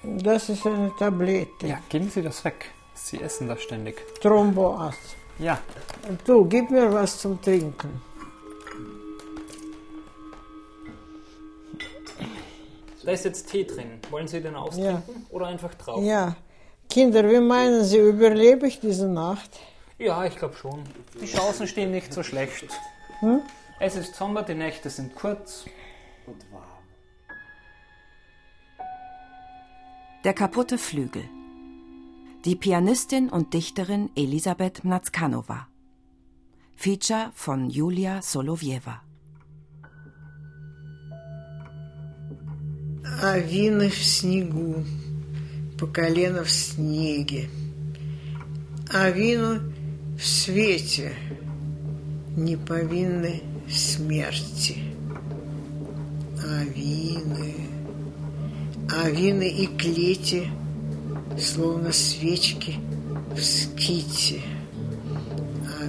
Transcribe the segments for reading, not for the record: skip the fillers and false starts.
Das ist eine Tablette. Ja, geben Sie das weg. Sie essen das ständig. Thromboas. Ja. Du, gib mir was zum Trinken. Da ist jetzt Tee drin. Wollen Sie den austrinken oder einfach drauf? Ja. Kinder, wie meinen Sie, überlebe ich diese Nacht? Ja, ich glaube schon. Die Chancen stehen nicht so schlecht. Es ist Sommer, die Nächte sind kurz. Und warm. Der kaputte Flügel. Die Pianistin und Dichterin Elisabeth Mnatskanowa. Feature von Julia Solowieva. А вины в снегу, по колено в снеге. А вину в свете, не повинны смерти. А вины и клети, словно свечки в ските. А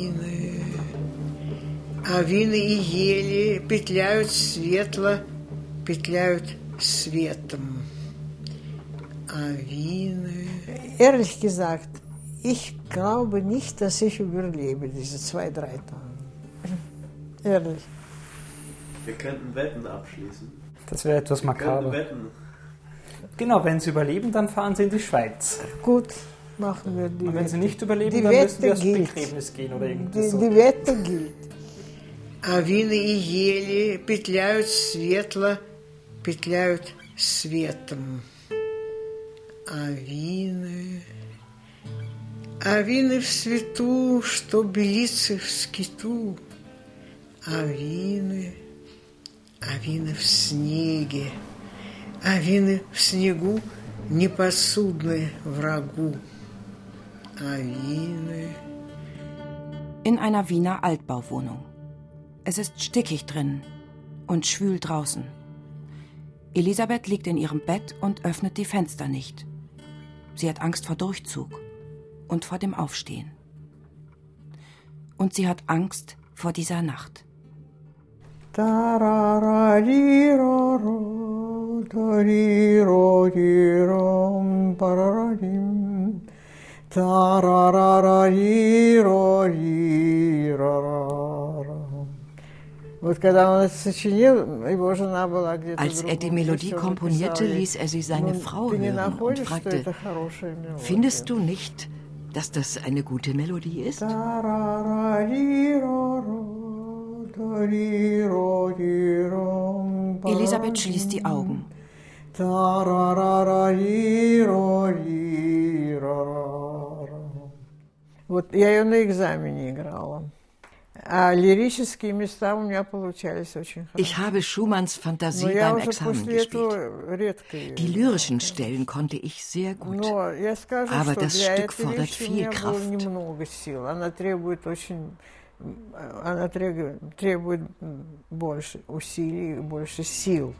вины и ели петляют светло, петляют светом. А вины... Ehrlich gesagt, ich glaube nicht, dass ich überlebe diese 2-3 Tage. Ehrlich. Wir könnten Wetten abschließen. Das wäre etwas makaber. Wetten. Genau, wenn Sie überleben, dann fahren Sie in die Schweiz. Gut, machen wir die Und wenn Sie Wette. nicht überleben, Die dann müssen wir Wette aufs gilt. Begräbnis gehen oder irgendwas so. Die Wette gilt. А вины и ели петляют светло, петляют светом. А вины в свету, что белицы в скиту. А вины в снеге. А вины в снегу непосудны врагу. А вины... In einer Wiener Altbauwohnung. Es ist stickig drin und schwül draußen. Elisabeth liegt in ihrem Bett und öffnet die Fenster nicht. Sie hat Angst vor Durchzug und vor dem Aufstehen. Und sie hat Angst vor dieser Nacht. Als er die Melodie komponierte, ließ er sie seine Frau hören und fragte, findest du nicht, dass das eine gute Melodie ist? Elisabeth schließt die Augen. Вот я ее на экзамене играла. А лирические места у меня получались очень хорошо. Ich habe Schumanns Fantasie beim Examen gespielt. Die lyrischen Stellen konnte ich sehr gut. Aber das Stück fordert viel Kraft. Она требует больше усилий, больше сил.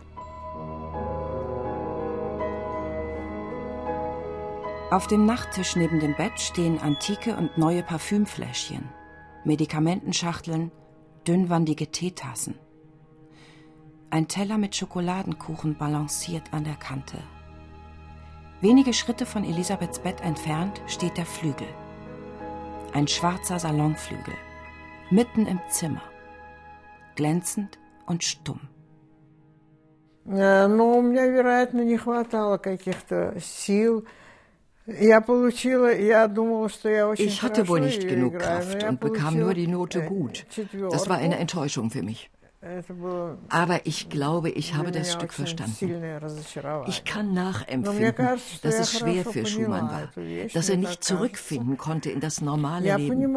Auf dem Nachttisch neben dem Bett stehen antike und neue Parfümfläschchen, Medikamentenschachteln, dünnwandige Teetassen. Ein Teller mit Schokoladenkuchen balanciert an der Kante. Wenige Schritte von Elisabeths Bett entfernt steht der Flügel. Ein schwarzer Salonflügel, mitten im Zimmer, glänzend und stumm. Но у меня, вероятно, не хватало каких-то сил. Ich hatte wohl nicht genug Kraft und bekam nur die Note gut. Das war eine Enttäuschung für mich. Aber ich glaube, ich habe das Stück verstanden. Ich kann nachempfinden, dass es schwer für Schumann war, dass er nicht zurückfinden konnte in das normale Leben.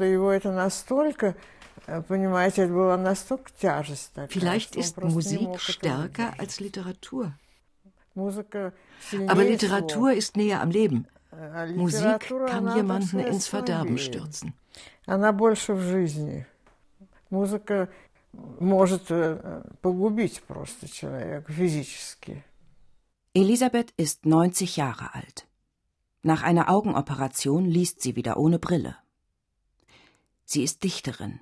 Vielleicht ist Musik stärker als Literatur. Aber Literatur ist näher am Leben. Musik kann jemanden ins Verderben stürzen. Elisabeth ist 90 Jahre alt. Nach einer Augenoperation liest sie wieder ohne Brille. Sie ist Dichterin,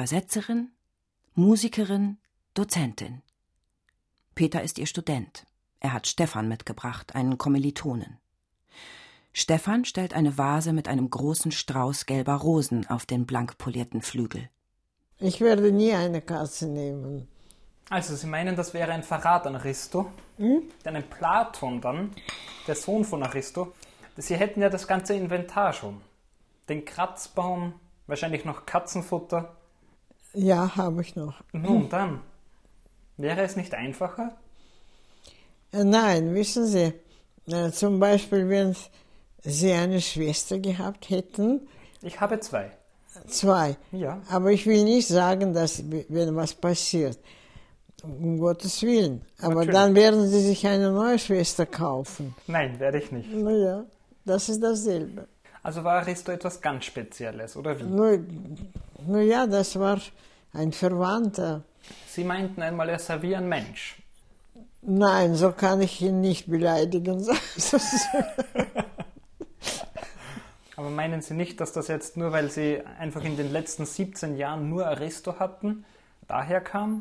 Übersetzerin, Musikerin, Dozentin. Peter ist ihr Student. Er hat Stefan mitgebracht, einen Kommilitonen. Stefan stellt eine Vase mit einem großen Strauß gelber Rosen auf den blank polierten Flügel. Ich werde nie eine Katze nehmen. Also, Sie meinen, das wäre ein Verrat an Aristo? Denn ein Platon dann, der Sohn von Aristo, Sie hätten ja das ganze Inventar schon. Den Kratzbaum, wahrscheinlich noch Katzenfutter. Ja, habe ich noch. Nun dann, wäre es nicht einfacher? Nein, wissen Sie, zum Beispiel, wenn Sie eine Schwester gehabt hätten. Ich habe 2. 2. Ja. Aber ich will nicht sagen, dass, wenn was passiert, um Gottes Willen. Aber Natürlich. dann werden Sie sich eine neue Schwester kaufen. Nein, werde ich nicht. Naja, das ist dasselbe. Also war Aristo etwas ganz Spezielles, oder wie? Nur ja, das war ein Verwandter. Sie meinten einmal, er sei wie ein Mensch. Nein, so kann ich ihn nicht beleidigen. Aber meinen Sie nicht, dass das jetzt nur, weil Sie einfach in den letzten 17 Jahren nur Aristo hatten, daher kam?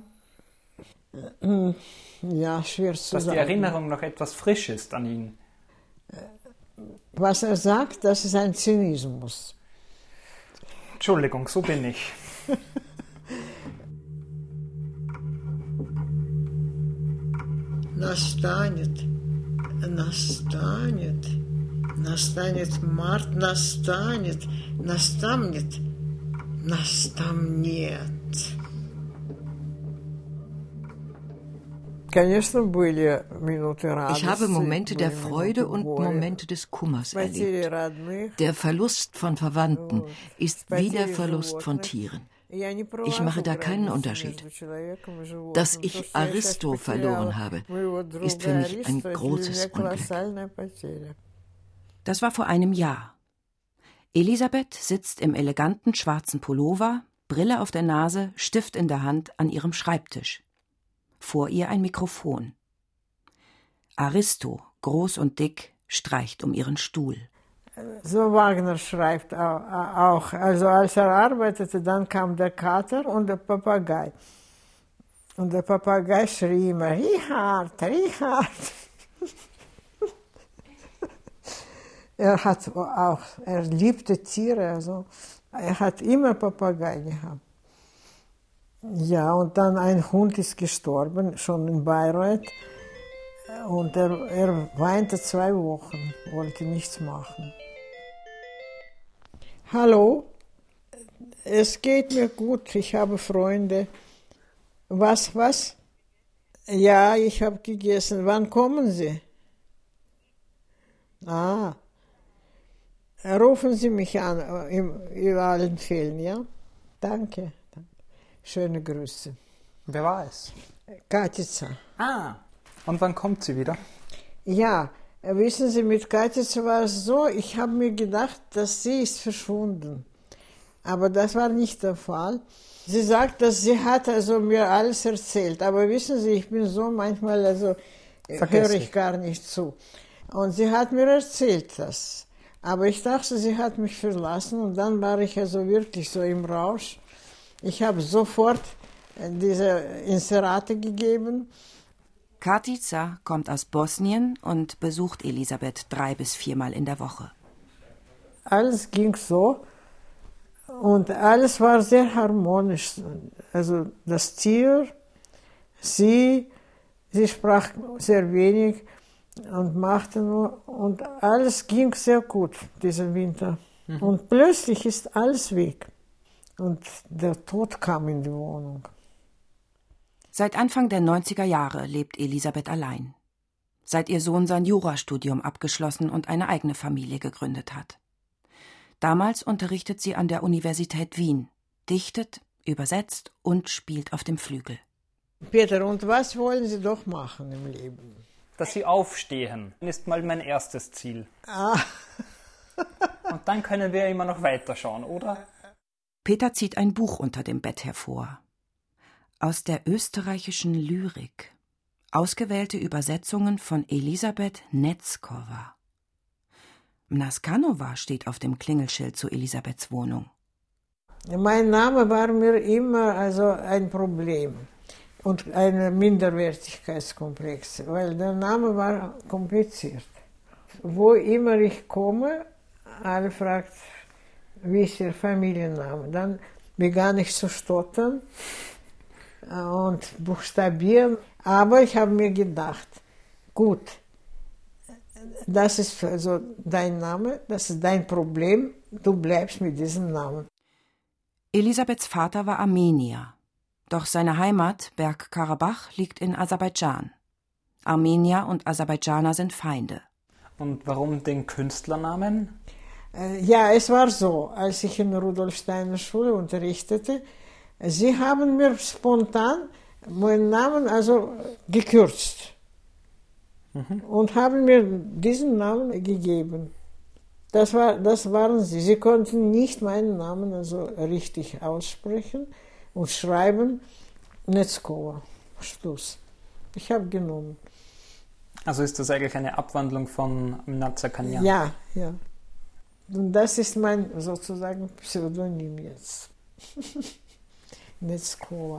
Ja, schwer zu sagen. Dass die Erinnerung noch etwas frisch ist an ihn. Was er sagt, das ist ein Zynismus. Entschuldigung, so bin ich. Настанет март, настанет, настанет. Ich habe Momente der Freude und Momente des Kummers erlebt. Der Verlust von Verwandten ist wie der Verlust von Tieren. Ich mache da keinen Unterschied. Dass ich Aristo verloren habe, ist für mich ein großes Unglück. Das war vor einem Jahr. Elisabeth sitzt im eleganten schwarzen Pullover, Brille auf der Nase, Stift in der Hand an ihrem Schreibtisch. Vor ihr ein Mikrofon. Aristo, groß und dick, streicht um ihren Stuhl. So Wagner schreibt auch. Also als er arbeitete, dann kam der Kater und der Papagei. Und der Papagei schrie immer, Richard, Richard. Er liebte Tiere, also er hat immer Papagei gehabt. Ja, und dann ein Hund ist gestorben, schon in Bayreuth. Und er weinte 2 Wochen, wollte nichts machen. Hallo, es geht mir gut, ich habe Freunde. Was? Ja, ich habe gegessen. Wann kommen Sie? Rufen Sie mich an, in allen Fällen, ja? Danke. Schöne Grüße. Wer war es? Katica. Und wann kommt sie wieder? Ja, wissen Sie, mit Katica war es so, ich habe mir gedacht, dass sie ist verschwunden. Aber das war nicht der Fall. Sie sagt, dass sie hat also mir alles erzählt. Aber wissen Sie, ich bin so manchmal, höre ich gar nicht zu. Und sie hat mir erzählt das. Aber ich dachte, sie hat mich verlassen und dann war ich also wirklich so im Rausch. Ich habe sofort diese Inserate gegeben. Katica kommt aus Bosnien und besucht Elisabeth 3 bis 4 Mal in der Woche. Alles ging so und alles war sehr harmonisch. Also das Tier, sie sprach sehr wenig und machte nur, und alles ging sehr gut diesen Winter. Und plötzlich ist alles weg und der Tod kam in die Wohnung. Seit Anfang der 90er Jahre lebt Elisabeth allein. Seit ihr Sohn sein Jurastudium abgeschlossen und eine eigene Familie gegründet hat. Damals unterrichtet sie an der Universität Wien, dichtet, übersetzt und spielt auf dem Flügel. Peter, und was wollen Sie doch machen im Leben? Dass Sie aufstehen, ist mal mein erstes Ziel. Und dann können wir immer noch weiterschauen, oder? Peter zieht ein Buch unter dem Bett hervor. Aus der österreichischen Lyrik. Ausgewählte Übersetzungen von Elisabeth Netzkova. Mnaskanova steht auf dem Klingelschild zu Elisabeths Wohnung. Mein Name war mir immer ein Problem. und einen Minderwertigkeitskomplex, weil der Name war kompliziert. Wo immer ich komme, alle fragt, wie ist Ihr Familienname? Dann begann ich zu stottern und buchstabieren. Aber ich habe mir gedacht, gut, das ist also dein Name, das ist dein Problem, du bleibst mit diesem Namen. Elisabeths Vater war Armenier. Doch seine Heimat, Bergkarabach, liegt in Aserbaidschan. Armenier und Aserbaidschaner sind Feinde. Und warum den Künstlernamen? Ja, es war so, als ich in Rudolf Steiner Schule unterrichtete, sie haben mir spontan meinen Namen also gekürzt und haben mir diesen Namen gegeben. Das waren sie. Sie konnten nicht meinen Namen also richtig aussprechen und schreiben. Netzkova. Schluss. Ich habe genommen. Also ist das eigentlich eine Abwandlung von Mnatsakanyan? Ja, ja. Und das ist mein sozusagen Pseudonym jetzt. Netzkova.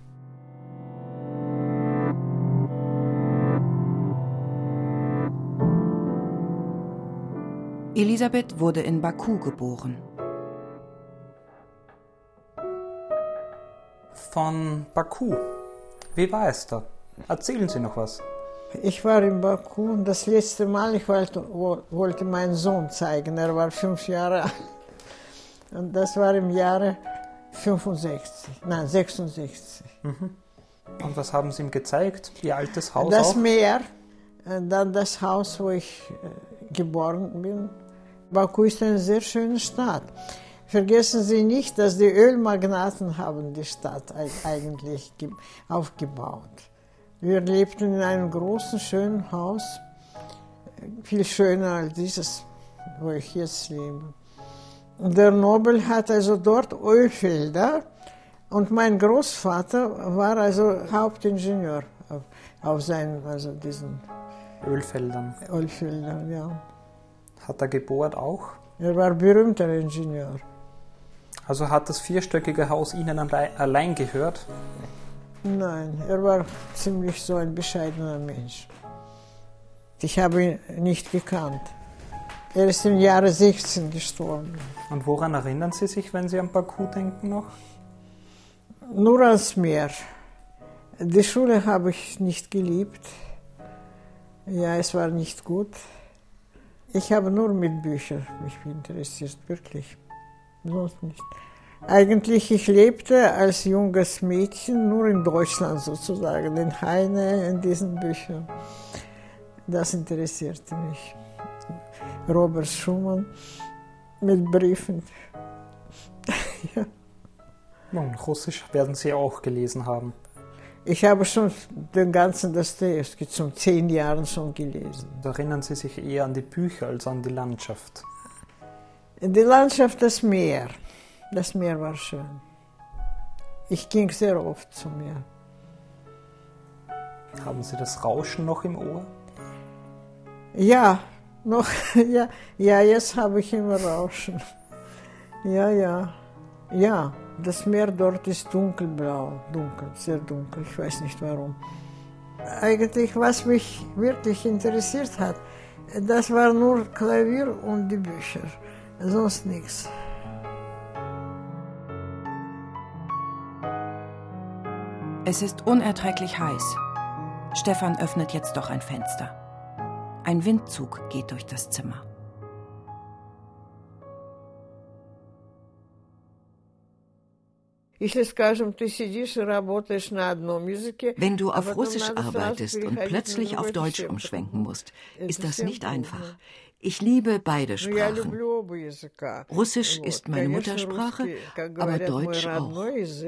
Elisabeth wurde in Baku geboren. Von Baku. Wie war es da? Erzählen Sie noch was. Ich war in Baku und das letzte Mal, ich wollte meinen Sohn zeigen. Er war 5 Jahre alt. Und das war im Jahre 66. Und was haben Sie ihm gezeigt? Ihr altes Haus das auch? Meer, dann das Haus, wo ich geboren bin. Baku ist eine sehr schöne Stadt. Vergessen Sie nicht, dass die Ölmagnaten haben die Stadt eigentlich aufgebaut. Wir lebten in einem großen, schönen Haus, viel schöner als dieses, wo ich jetzt lebe. Und der Nobel hat also dort Ölfelder und mein Großvater war also Hauptingenieur auf seinen, also diesen Ölfeldern. Ölfeldern, ja. Hat er gebohrt auch? Er war berühmter Ingenieur. Also hat das 4-stöckige Haus Ihnen allein gehört? Nein, er war ziemlich so ein bescheidener Mensch. Ich habe ihn nicht gekannt. Er ist im Jahre 16 gestorben. Und woran erinnern Sie sich, wenn Sie an Baku denken noch? Nur ans Meer. Die Schule habe ich nicht geliebt. Ja, es war nicht gut. Ich habe nur mit Büchern mich interessiert, wirklich. Sonst nicht. Eigentlich, ich lebte als junges Mädchen nur in Deutschland sozusagen, in Heine, in diesen Büchern. Das interessierte mich. Robert Schumann mit Briefen. Ja. Und Russisch werden Sie auch gelesen haben. Ich habe schon den ganzen Dostojewski zum 10 Jahren schon gelesen. Da erinnern Sie sich eher an die Bücher als an die Landschaft? Die Landschaft, das Meer. Das Meer war schön. Ich ging sehr oft zum Meer. Haben Sie das Rauschen noch im Ohr? Ja, noch, ja, jetzt habe ich immer Rauschen. Ja, das Meer dort ist dunkelblau, sehr dunkel, ich weiß nicht warum. Eigentlich, was mich wirklich interessiert hat, das war nur Klavier und die Bücher, sonst nichts. Es ist unerträglich heiß. Stefan öffnet jetzt doch ein Fenster. Ein Windzug geht durch das Zimmer. Wenn du auf Russisch arbeitest und plötzlich auf Deutsch umschwenken musst, ist das nicht einfach. Ich liebe beide Sprachen. Russisch ist meine Muttersprache, aber Deutsch auch.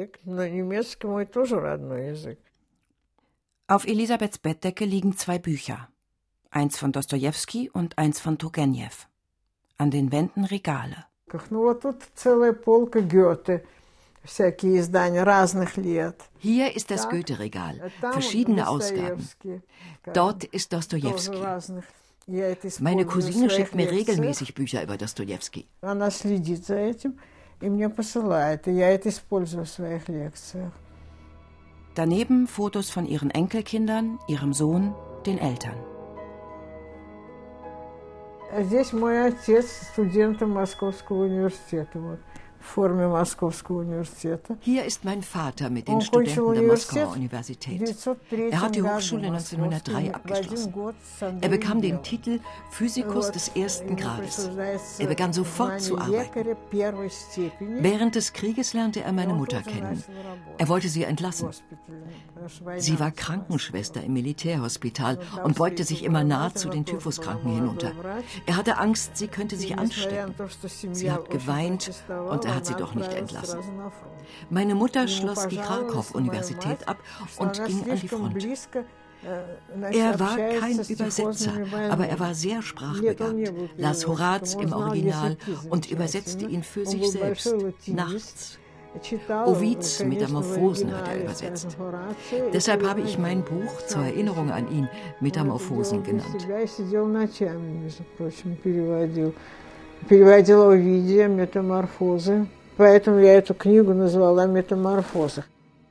Auf Elisabeths Bettdecke liegen 2 Bücher. Eins von Dostojewski und eins von Turgenew. An den Wänden Regale. Hier ist das Goethe-Regal, verschiedene Ausgaben. Dort ist Dostojewski. Meine Cousine schickt mir regelmäßig Bücher über Dostojewski. Daneben Fotos von ihren Enkelkindern, ihrem Sohn, den Eltern. Здесь мой отец, студент Московского университета. Hier ist mein Vater mit den Studenten der Moskauer Universität. Er hat die Hochschule 1903 abgeschlossen. Er bekam den Titel Physikus des ersten Grades. Er begann sofort zu arbeiten. Während des Krieges lernte er meine Mutter kennen. Er wollte sie entlassen. Sie war Krankenschwester im Militärhospital und beugte sich immer nah zu den Typhuskranken hinunter. Er hatte Angst, sie könnte sich anstecken. Sie hat geweint und er hat sie doch nicht entlassen. Meine Mutter schloss die Kharkov-Universität ab und ging an die Front. Er war kein Übersetzer, aber er war sehr sprachbegabt, las Horaz im Original und übersetzte ihn für sich selbst, nachts. Ovids Metamorphosen hat er übersetzt. Deshalb habe ich mein Buch zur Erinnerung an ihn Metamorphosen genannt. Переводила Овидия «Метаморфозы». Поэтому я эту книгу назвала «Метаморфозы».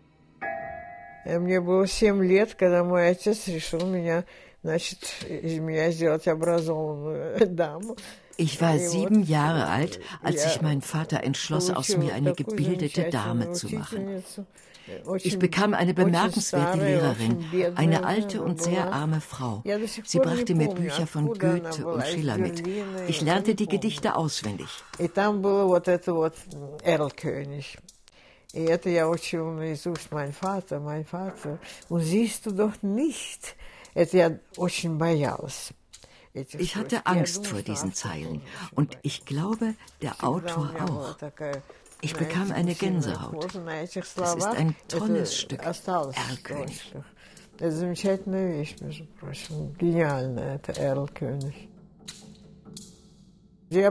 Мне было 7 лет, когда мой отец решил меня, значит, из меня сделать образованную даму. Ich war 7 Jahre alt, als sich mein Vater entschloss, aus mir eine gebildete Dame zu machen. Ich bekam eine bemerkenswerte Lehrerin, eine alte und sehr arme Frau. Sie brachte mir Bücher von Goethe und Schiller mit. Ich lernte die Gedichte auswendig. И это я учила наизусть mein Vater. Und siehst du doch nicht. Это я очень боялась. Ich hatte Angst vor diesen Zeilen und ich glaube, der Autor auch. Ich bekam eine Gänsehaut. Das ist ein tolles Stück, Erlkönig. Это замечательная вещь, между прочим. Гениальная, это Erlkönig. Ich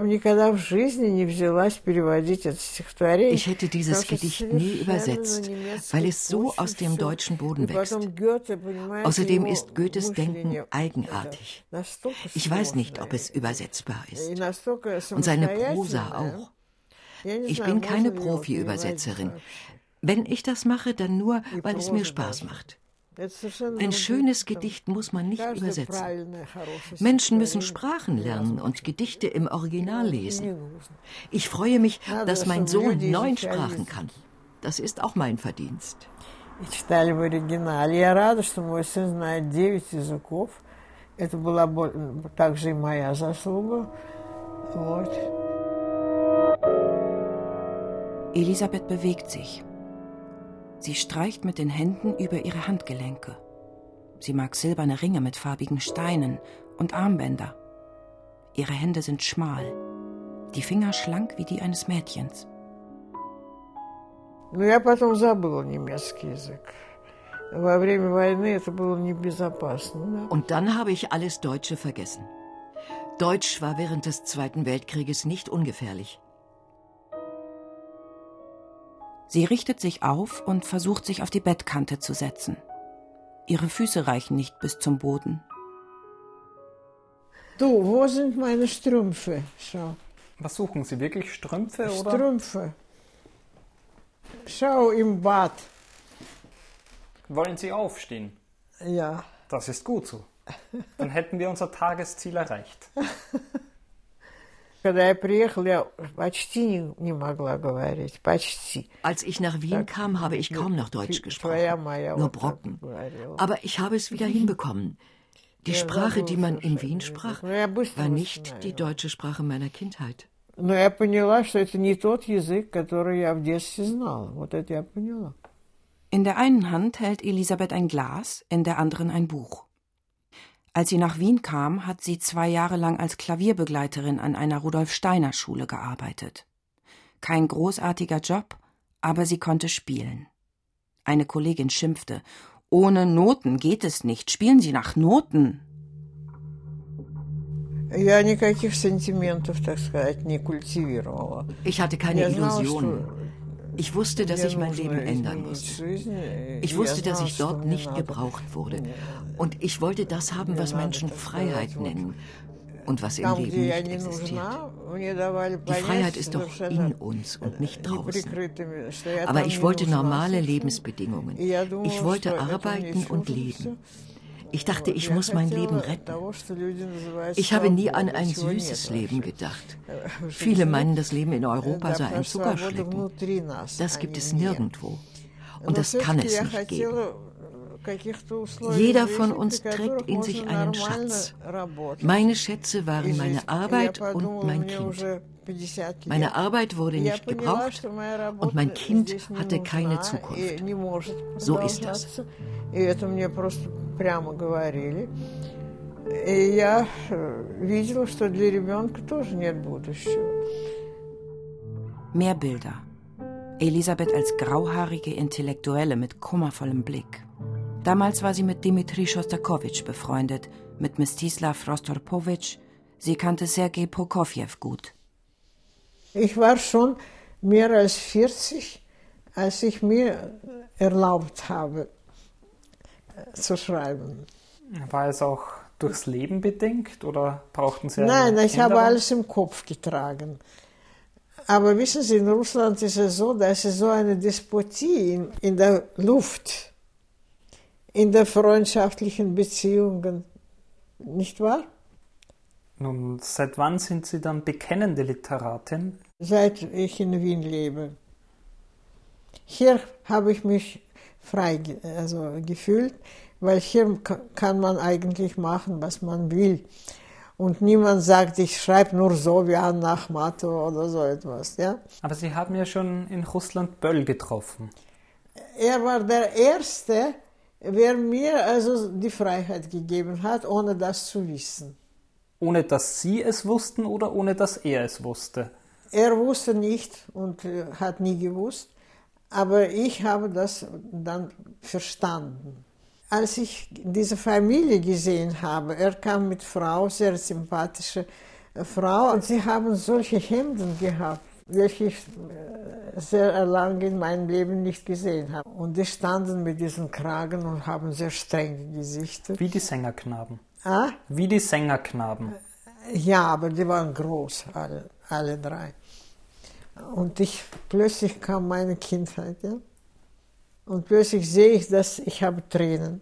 hätte dieses Gedicht nie übersetzt, weil es so aus dem deutschen Boden wächst. Außerdem ist Goethes Denken eigenartig. Ich weiß nicht, ob es übersetzbar ist. Und seine Prosa auch. Ich bin keine Profi-Übersetzerin. Wenn ich das mache, dann nur, weil es mir Spaß macht. Ein schönes Gedicht muss man nicht übersetzen. Menschen müssen Sprachen lernen und Gedichte im Original lesen. Ich freue mich, dass mein Sohn 9 Sprachen kann. Das ist auch mein Verdienst. Elisabeth bewegt sich. Sie streicht mit den Händen über ihre Handgelenke. Sie mag silberne Ringe mit farbigen Steinen und Armbänder. Ihre Hände sind schmal, die Finger schlank wie die eines Mädchens. Я потом забыла немецкий язык. Во время войны это было небезопасно. Und dann habe ich alles Deutsche vergessen. Deutsch war während des Zweiten Weltkrieges nicht ungefährlich. Sie richtet sich auf und versucht, sich auf die Bettkante zu setzen. Ihre Füße reichen nicht bis zum Boden. Du, wo sind meine Strümpfe? Schau. Was suchen Sie, wirklich Strümpfe oder? Strümpfe. Schau, im Bad. Wollen Sie aufstehen? Ja. Das ist gut so. Dann hätten wir unser Tagesziel erreicht. Als ich nach Wien kam, habe ich kaum noch Deutsch gesprochen, nur Brocken. Aber ich habe es wieder hinbekommen. Die Sprache, die man in Wien sprach, war nicht die deutsche Sprache meiner Kindheit. In der einen Hand hält Elisabeth ein Glas, in der anderen ein Buch. Als sie nach Wien kam, hat sie 2 Jahre lang als Klavierbegleiterin an einer Rudolf-Steiner-Schule gearbeitet. Kein großartiger Job, aber sie konnte spielen. Eine Kollegin schimpfte: Ohne Noten geht es nicht, spielen Sie nach Noten. Ich hatte keine Illusionen. Ich wusste, dass ich mein Leben ändern musste. Ich wusste, dass ich dort nicht gebraucht wurde. Und ich wollte das haben, was Menschen Freiheit nennen. und was im Leben nicht existiert. Die Freiheit ist doch in uns und nicht draußen. Aber ich wollte normale Lebensbedingungen. Ich wollte arbeiten und leben. Ich dachte, ich muss mein Leben retten. Ich habe nie an ein süßes Leben gedacht. Viele meinen, das Leben in Europa sei ein Zuckerschlecken. Das gibt es nirgendwo. Und das kann es nicht geben. Jeder von uns trägt in sich einen Schatz. Meine Schätze waren meine Arbeit und mein Kind. Meine Arbeit wurde nicht gebraucht und mein Kind hatte keine Zukunft. So ist das. Mehr Bilder. Elisabeth als grauhaarige Intellektuelle mit kummervollem Blick. Damals war sie mit Dmitri Schostakowitsch befreundet, mit Mstislav Rostorpowitsch. Sie kannte Sergei Prokofjew gut. Ich war schon mehr als 40, als ich mir erlaubt habe, zu schreiben. War es auch durchs Leben bedingt oder brauchten Sie eine Nein, ich Änderung? habe alles im Kopf getragen. Aber wissen Sie, in Russland ist es so, dass es so eine Despotie in der Luft, in den freundschaftlichen Beziehungen, nicht wahr? Nun, seit wann sind Sie dann bekennende Literatin? Seit ich in Wien lebe. Hier habe ich mich frei gefühlt, weil hier kann man eigentlich machen, was man will. Und niemand sagt, ich schreibe nur so wie Anna Akhmatova oder so etwas. Ja? Aber Sie haben ja schon in Russland Böll getroffen. Er war der Erste, wer mir also die Freiheit gegeben hat, ohne das zu wissen. Ohne dass Sie es wussten oder ohne dass er es wusste? Er wusste nicht und hat nie gewusst, aber ich habe das dann verstanden. Als ich diese Familie gesehen habe, er kam mit Frau, sehr sympathische Frau, und sie haben solche Hemden gehabt, welche ich sehr lange in meinem Leben nicht gesehen habe. Und die standen mit diesen Kragen und haben sehr strenge Gesichter. Wie die Sängerknaben. Ah? Wie die Sängerknaben. Ja, aber die waren groß, alle drei. Und plötzlich kam meine Kindheit, ja. Und plötzlich sehe ich, dass ich habe Tränen.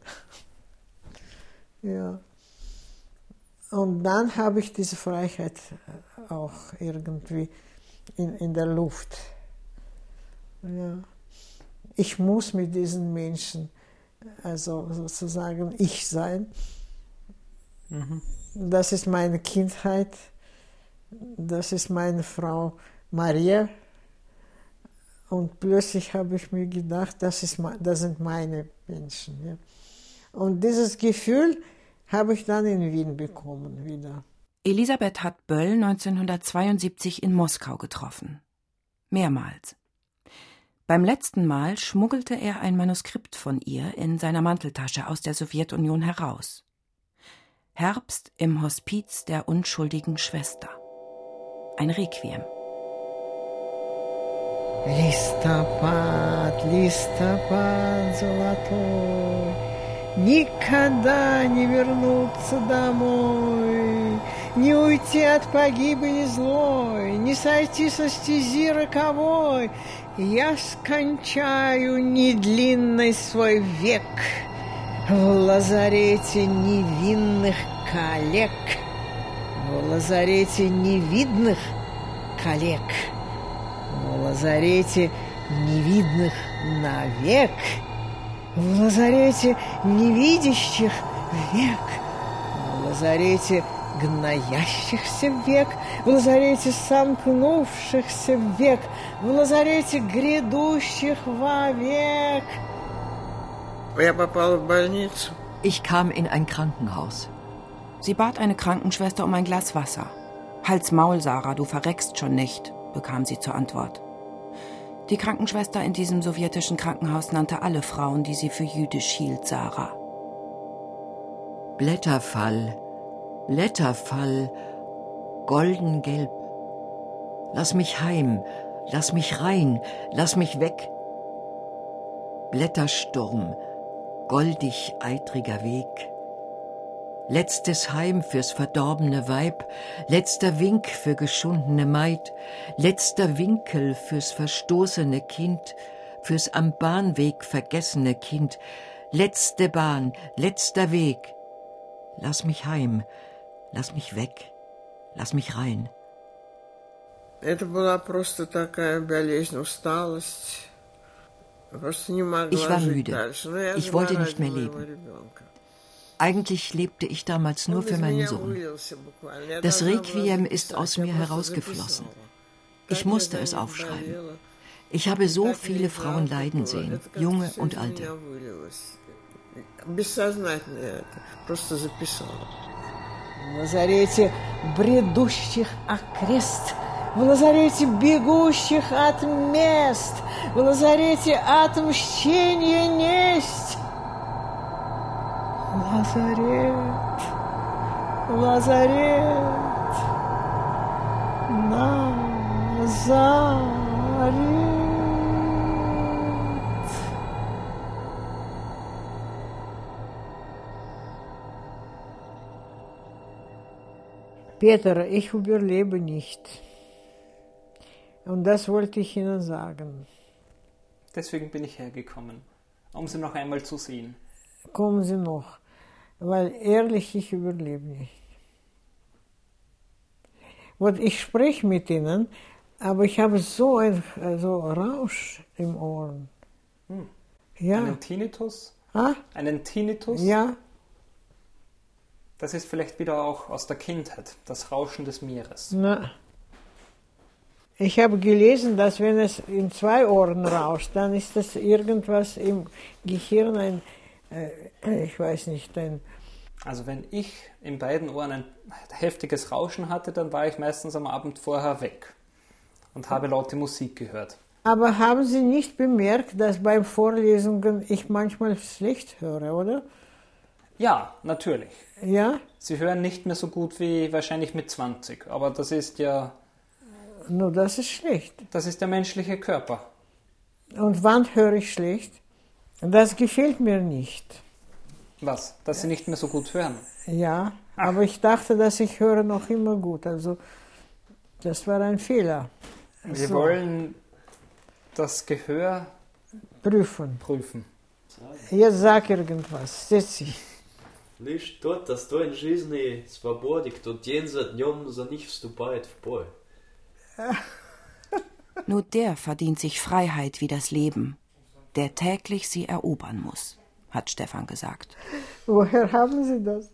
Ja. Und dann habe ich diese Freiheit auch irgendwie in der Luft. Ja. Ich muss mit diesen Menschen, also sozusagen ich sein. Mhm. Das ist meine Kindheit. Das ist meine Frau Maria. Und plötzlich habe ich mir gedacht, das sind meine Menschen. Ja. Und dieses Gefühl habe ich dann in Wien bekommen wieder. Elisabeth hat Böll 1972 in Moskau getroffen. Mehrmals. Beim letzten Mal schmuggelte er ein Manuskript von ihr in seiner Manteltasche aus der Sowjetunion heraus. Herbst im Hospiz der unschuldigen Schwester. Ein Requiem. Листопад, листопад золотой, никогда не вернуться домой, не уйти от погибели злой, не сойти со стези роковой. Я скончаю недлинный свой век в лазарете невинных коллег, в лазарете невидных коллег. В лазарете невидных навек, в лазарете невидящих век, в лазарете гноящихся век, в лазарете сомкнувшихся век, в лазарете грядущих вовек. Я попала в больницу. Ich kam in ein Krankenhaus. Sie bat eine Krankenschwester um ein Glas Wasser. Halt's Maul, Sarah, du verreckst schon nicht, bekam sie zur Antwort. Die Krankenschwester in diesem sowjetischen Krankenhaus nannte alle Frauen, die sie für jüdisch hielt, Sarah. Blätterfall, Blätterfall, goldengelb. Lass mich heim, lass mich rein, lass mich weg. Blättersturm, goldig eitriger Weg. Letztes Heim fürs verdorbene Weib, letzter Wink für geschundene Maid, letzter Winkel fürs verstoßene Kind, fürs am Bahnweg vergessene Kind, letzte Bahn, letzter Weg. Lass mich heim, lass mich weg, lass mich rein. Это была просто такая болезнь, усталость. Ich war müde. Ich wollte nicht mehr leben. Eigentlich lebte ich damals nur für meinen Sohn. Das Requiem ist aus mir herausgeflossen. Ich musste es aufschreiben. Ich habe so viele Frauen leiden sehen, junge und alte. В лазарете бредущих окрест, в лазарете бегущих от мест, в лазарете отмщения несть. Лазарет, лазарет, Назарет. Peter, ich überlebe nicht. Und das wollte ich Ihnen sagen. Deswegen bin ich hergekommen, um Sie noch einmal zu sehen. Kommen Sie noch, weil ehrlich, ich überlebe nicht. Und ich spreche mit Ihnen, aber ich habe so einen Rausch im Ohren. Ja. Einen Tinnitus? Ah? Einen Tinnitus? Ja. Das ist vielleicht wieder auch aus der Kindheit, das Rauschen des Meeres. Na. Ich habe gelesen, dass wenn es in 2 Ohren rauscht, dann ist das irgendwas im Gehirn, ich weiß nicht, Also wenn ich in beiden Ohren ein heftiges Rauschen hatte, dann war ich meistens am Abend vorher weg und habe laute Musik gehört. Aber haben Sie nicht bemerkt, dass beim Vorlesungen ich manchmal schlecht höre, oder? Ja, natürlich. Ja? Sie hören nicht mehr so gut wie wahrscheinlich mit 20, aber das ist ja... Nur das ist schlecht. Das ist der menschliche Körper. Und wann höre ich schlecht? Das gefällt mir nicht. Was? Dass Sie nicht mehr so gut hören? Ja, aber ich dachte, dass ich höre noch immer gut. Also das war ein Fehler. Wir wollen das Gehör prüfen. Jetzt sag irgendwas. Setz dich. Лишь тот достоин жизни, свободы, кто день за днем за них вступает в бой. Nur der verdient sich Freiheit wie das Leben, der täglich sie erobern muss, hat Stefan gesagt. Woher haben Sie das?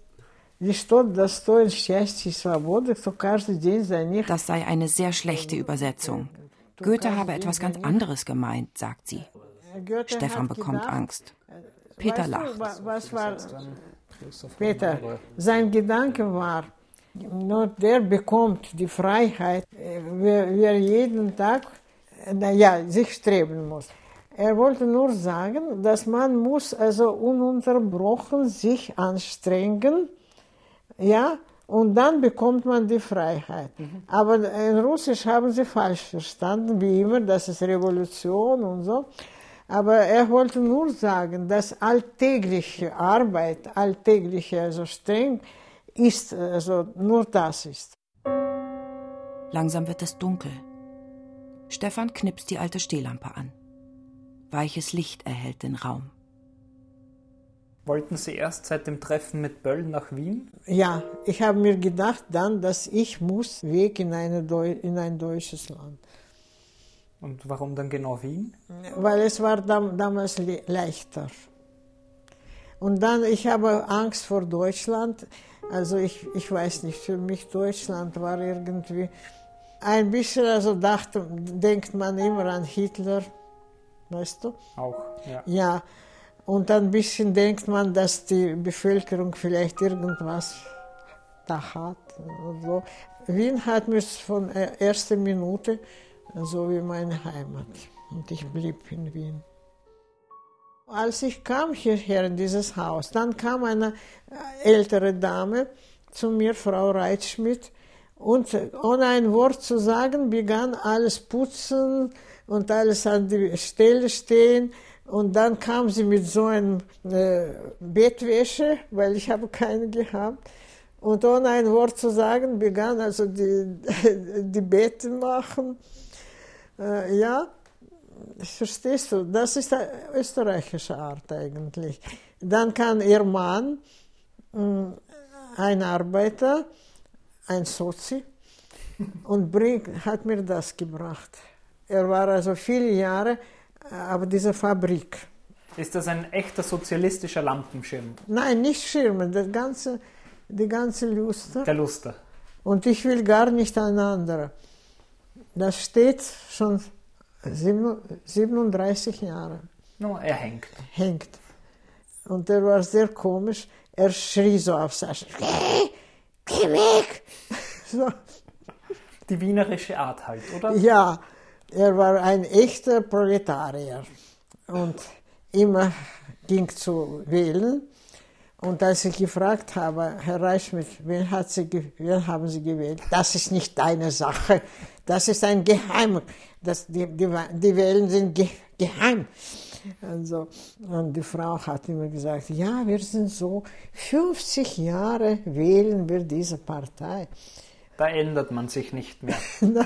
Das sei eine sehr schlechte Übersetzung. Goethe habe etwas ganz anderes gemeint, sagt sie. Stefan bekommt Angst. Peter lacht. Was war Peter? Sein Gedanke war, nur der bekommt die Freiheit, wer jeden Tag sich streben muss. Er wollte nur sagen, dass man muss also ununterbrochen sich anstrengen, ja, und dann bekommt man die Freiheit. Aber in Russisch haben sie falsch verstanden, wie immer, das ist Revolution und so. Aber er wollte nur sagen, dass alltägliche Arbeit, alltägliche streng ist, nur das ist. Langsam wird es dunkel. Stefan knipst die alte Stehlampe an. Weiches Licht erhellt den Raum. Wollten Sie erst seit dem Treffen mit Böll nach Wien? Ja, ich habe mir gedacht dann, dass ich muss weg in ein deutsches Land. Und warum dann genau Wien? Weil es war damals leichter. Und dann, ich habe Angst vor Deutschland. Also ich weiß nicht, für mich Deutschland war irgendwie ein bisschen, denkt man immer an Hitler, weißt du? Auch, ja. Ja, und ein bisschen denkt man, dass die Bevölkerung vielleicht irgendwas da hat. Und so. Wien hat mir von der ersten Minute so wie meine Heimat. Und ich blieb in Wien. Als ich kam hierher in dieses Haus, dann kam eine ältere Dame zu mir, Frau Reitschmidt, Und ohne ein Wort zu sagen, begann alles putzen und alles an die Stelle stehen. Und dann kam sie mit so einem Bettwäsche, weil ich habe keine gehabt. Und ohne ein Wort zu sagen, begann also die Betten machen. Ja, verstehst du, das ist eine österreichische Art eigentlich. Dann kam ihr Mann, ein Arbeiter, ein Sozi, und hat mir das gebracht. Er war also viele Jahre auf dieser Fabrik. Ist das ein echter sozialistischer Lampenschirm? Nein, nicht Schirme, die ganze Luster. Der Luster. Und ich will gar nicht ein anderer. Das steht schon 37 Jahre. No, er hängt. Hängt. Und er war sehr komisch. Er schrie so auf Sascha. Geh weg! So. Die wienerische Art halt, oder? Ja, er war ein echter Proletarier. Und immer ging zu wählen. Und als ich gefragt habe, Herr Reichschmidt, wen haben Sie gewählt? Das ist nicht deine Sache. Das ist ein Geheim. Die Wählen sind geheim. Also, und die Frau hat immer gesagt, ja, wir sind so, 50 Jahre wählen wir diese Partei. Da ändert man sich nicht mehr.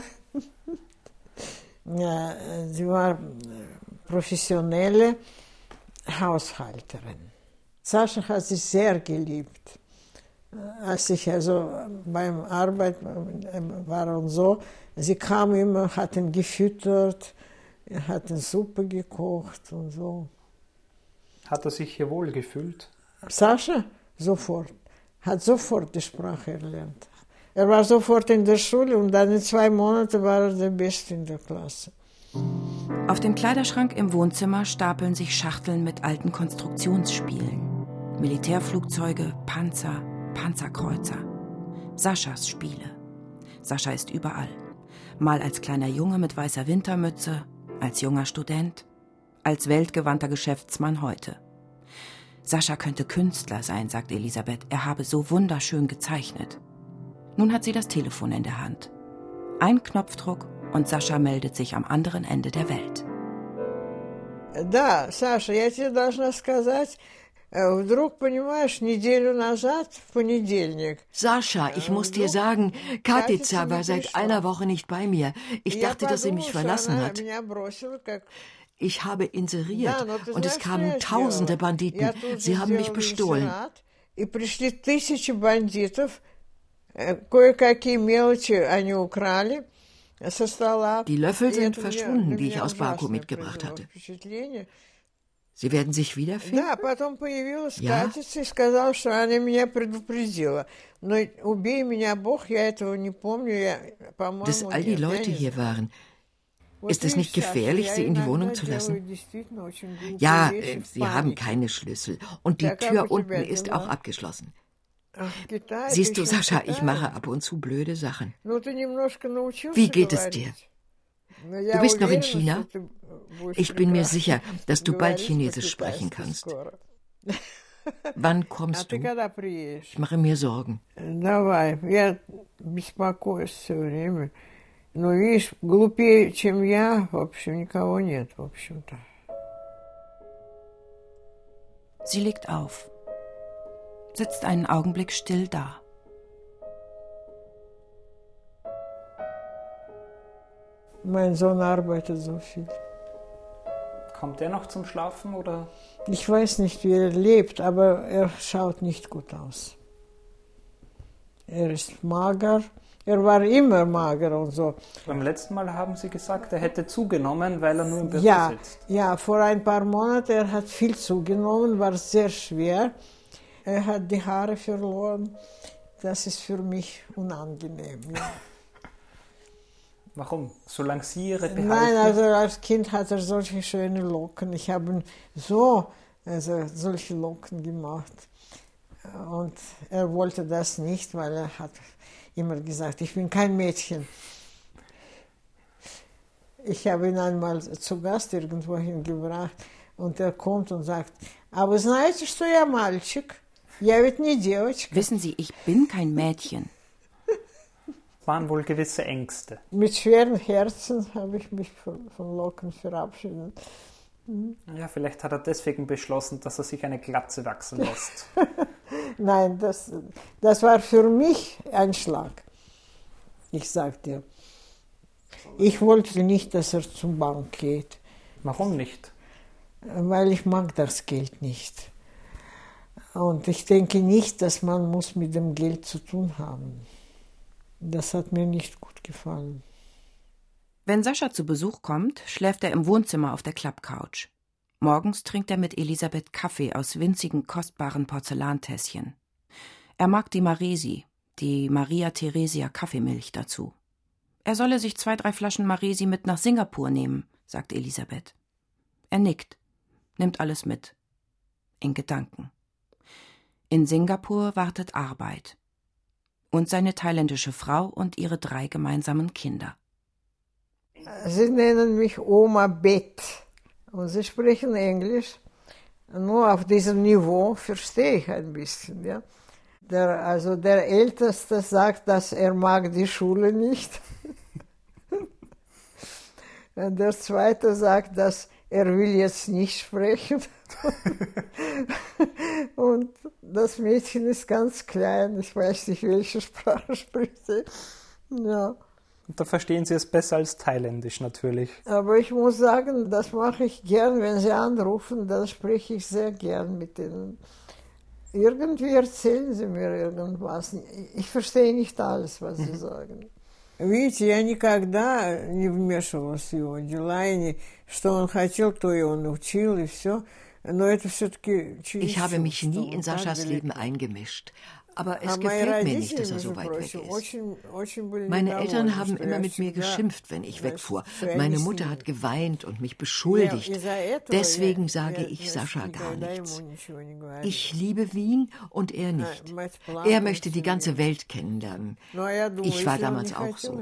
Ja, sie war professionelle Haushalterin. Sascha hat sie sehr geliebt. Als ich also beim Arbeiten war und so, sie kam immer, hat ihn gefüttert, hat eine Suppe gekocht und so. Hat er sich hier wohl gefühlt? Sascha? Sofort. Hat sofort die Sprache erlernt. Er war sofort in der Schule und dann in 2 Monaten war er der Beste in der Klasse. Auf dem Kleiderschrank im Wohnzimmer stapeln sich Schachteln mit alten Konstruktionsspielen. Militärflugzeuge, Panzer, Panzerkreuzer. Saschas Spiele. Sascha ist überall. Mal als kleiner Junge mit weißer Wintermütze, als junger Student, als weltgewandter Geschäftsmann heute. Sascha könnte Künstler sein, sagt Elisabeth. Er habe so wunderschön gezeichnet. Nun hat sie das Telefon in der Hand. Ein Knopfdruck und Sascha meldet sich am anderen Ende der Welt. Да, Саша, я тебе должна сказать, вдруг, понимаешь, неделю назад, в понедельник. Sascha, ich muss dir sagen, Katica war seit einer Woche nicht bei mir. Ich dachte, dass sie mich verlassen hat. Ich habe inseriert und es kamen tausende Banditen. Sie haben mich bestohlen. И пришли 1000 бандитов, кое-какие мелочи они украли. Die Löffel sind verschwunden, die ich aus Baku mitgebracht hatte. Sie werden sich wiederfinden? Ja. Dass all die Leute hier waren. Ist es nicht gefährlich, sie in die Wohnung zu lassen? Ja, sie haben keine Schlüssel. Und die Tür unten ist auch abgeschlossen. Siehst du, Sascha, ich mache ab und zu blöde Sachen. Wie geht es dir? Du bist noch in China? Ich bin mir sicher, dass du bald Chinesisch sprechen kannst. Wann kommst du? Ich mache mir Sorgen. Sie legt auf, sitzt einen Augenblick still da. Mein Sohn arbeitet so viel. Kommt er noch zum Schlafen, oder? Ich weiß nicht, wie er lebt, aber er schaut nicht gut aus. Er ist mager. Er war immer mager und so. Beim letzten Mal haben Sie gesagt, er hätte zugenommen, weil er nur im Büro sitzt. Ja, vor ein paar Monaten, er hat viel zugenommen, war sehr schwer. Er hat die Haare verloren. Das ist für mich unangenehm. Ja. Warum? Solange Sie Ihre behalten? Nein, also als Kind hat er solche schöne Locken. Ich habe solche Locken gemacht. Und er wollte das nicht, weil er hat immer gesagt, ich bin kein Mädchen. Ich habe ihn einmal zu Gast irgendwo hingebracht und er kommt und sagt, aber знаете, что я мальчик? Я ведь не девочка. Wissen Sie, ich bin kein Mädchen. Waren wohl gewisse Ängste. Mit schweren Herzen habe ich mich von Locken verabschiedet. Ja, vielleicht hat er deswegen beschlossen, dass er sich eine Glatze wachsen lässt. Nein, das war für mich ein Schlag. Ich sag dir. Ich wollte nicht, dass er zur Bank geht. Warum nicht? Weil ich mag das Geld nicht. Und ich denke nicht, dass man muss mit dem Geld zu tun haben. Das hat mir nicht gut gefallen. Wenn Sascha zu Besuch kommt, schläft er im Wohnzimmer auf der Klappcouch. Morgens trinkt er mit Elisabeth Kaffee aus winzigen, kostbaren Porzellantässchen. Er mag die Maresi, die Maria Theresia Kaffeemilch dazu. Er solle sich 2-3 Flaschen Maresi mit nach Singapur nehmen, sagt Elisabeth. Er nickt, nimmt alles mit. In Gedanken. In Singapur wartet Arbeit. Und seine thailändische Frau und ihre 3 gemeinsamen Kinder. Sie nennen mich Oma Bet und sie sprechen Englisch. Nur auf diesem Niveau verstehe ich ein bisschen. Ja. Der Älteste sagt, dass er mag die Schule nicht. Und der Zweite sagt, dass er will jetzt nicht sprechen. Und das Mädchen ist ganz klein, ich weiß nicht, welche Sprache spricht sie. Ja. Und da verstehen Sie es besser als Thailändisch natürlich. Aber ich muss sagen, das mache ich gern, wenn Sie anrufen, dann spreche ich sehr gern mit ihnen. Irgendwie erzählen Sie mir irgendwas. Ich verstehe nicht alles, was Sie sagen. Видите, я никогда не вмешивалась в его дела, и что он хотел, то и он учил, и все. Но это все-таки через... Ich habe mich nie in Saschas Leben eingemischt. Aber es gefällt mir nicht, dass er so weit weg ist. Meine Eltern haben immer mit mir geschimpft, wenn ich wegfuhr. Meine Mutter hat geweint und mich beschuldigt. Deswegen sage ich Sascha gar nichts. Ich liebe Wien und er nicht. Er möchte die ganze Welt kennenlernen. Ich war damals auch so.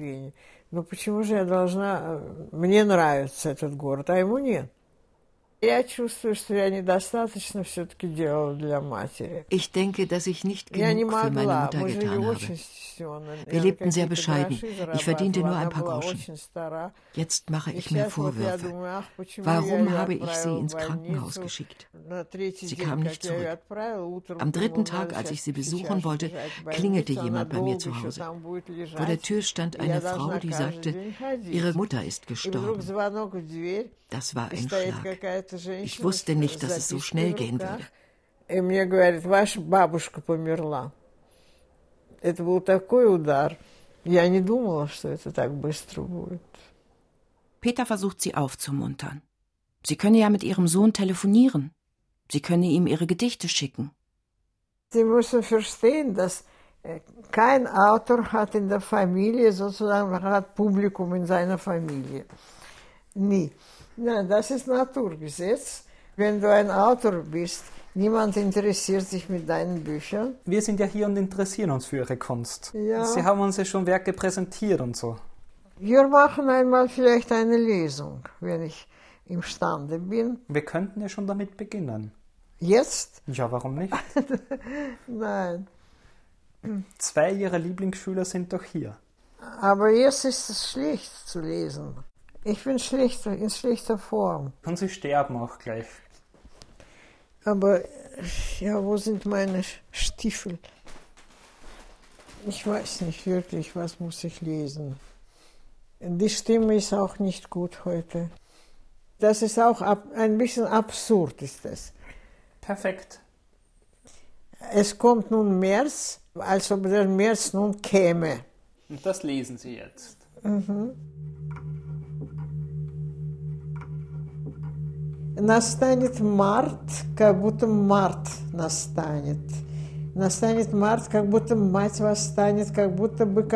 Ich denke, dass ich nicht genug für meine Mutter getan habe. Wir lebten sehr bescheiden. Ich verdiente nur ein paar Groschen. Jetzt mache ich mir Vorwürfe. Warum habe ich sie ins Krankenhaus geschickt? Sie kam nicht zurück. Am 3. Tag, als ich sie besuchen wollte, klingelte jemand bei mir zu Hause. Vor der Tür stand eine Frau, die sagte, ihre Mutter ist gestorben. Das war ein Schlag. Ich wusste nicht, dass es so schnell gehen würde. Мне говорит, ваша бабушка померла. Это был такой удар. Я не думала, что это так быстро будет. Peter versucht sie aufzumuntern. Sie könne ja mit ihrem Sohn telefonieren. Sie könne ihm ihre Gedichte schicken. Sie müssen verstehen, dass kein Autor hat in der Familie sozusagen hat Publikum in seiner Familie. Nie. Nein, das ist Naturgesetz. Wenn du ein Autor bist, niemand interessiert sich mit deinen Büchern. Wir sind ja hier und interessieren uns für Ihre Kunst. Ja. Sie haben uns ja schon Werke präsentiert und so. Wir machen einmal vielleicht eine Lesung, wenn ich imstande bin. Wir könnten ja schon damit beginnen. Jetzt? Ja, warum nicht? Nein. 2 Ihrer Lieblingsschüler sind doch hier. Aber jetzt ist es schlecht zu lesen. Ich bin in schlechter Form. Und Sie sterben auch gleich. Aber, ja, wo sind meine Stiefel? Ich weiß nicht wirklich, was muss ich lesen. Die Stimme ist auch nicht gut heute. Das ist auch ein bisschen absurd, ist das. Perfekt. Es kommt nun März, als ob der März nun käme. Und das lesen Sie jetzt. Настанет март, как будто март настанет. Настанет март, как будто мать восстанет, как будто бы,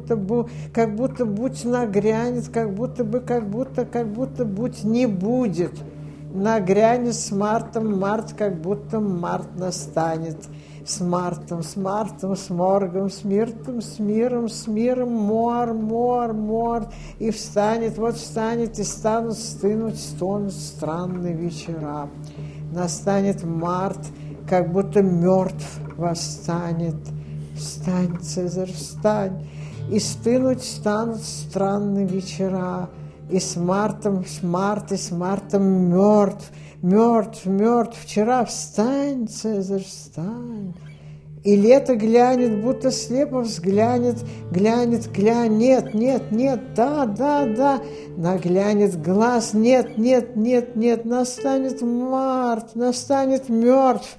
будь нагрянет, как будто будь не будет. Нагрянет с мартом март, как будто март настанет. С мартом, с моргом, с миром, мор. И встанет, и стынут странные вечера. Настанет март, как будто мертв восстанет. Встань, Цезарь, встань. и стынуть станут странные вечера, и с мартом мертв, мертв, вчера встань, Цезарь, встань. И лето глянет, будто слепо взглянет, глянет, нет, да, наглянет глаз, нет, настанет март, настанет мертв,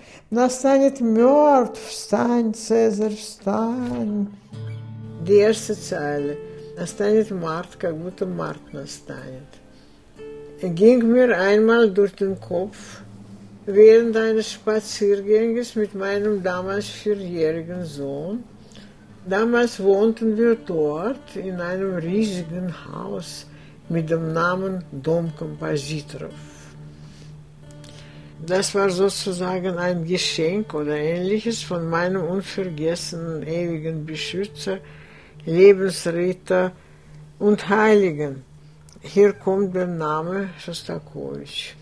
встань, Цезарь, встань. Die erste Zeile, naстанет Mart, как будто Mart naстанет. Ging mir einmal durch den Kopf, während eines Spazierganges mit meinem damals 4-jährigen Sohn. Damals wohnten wir dort in einem riesigen Haus mit dem Namen Dom Kompositorov. Das war sozusagen ein Geschenk oder Ähnliches von meinem unvergessenen ewigen Beschützer, Lebensretter und Heiligen. Hier kommt der Name Schostakowitsch.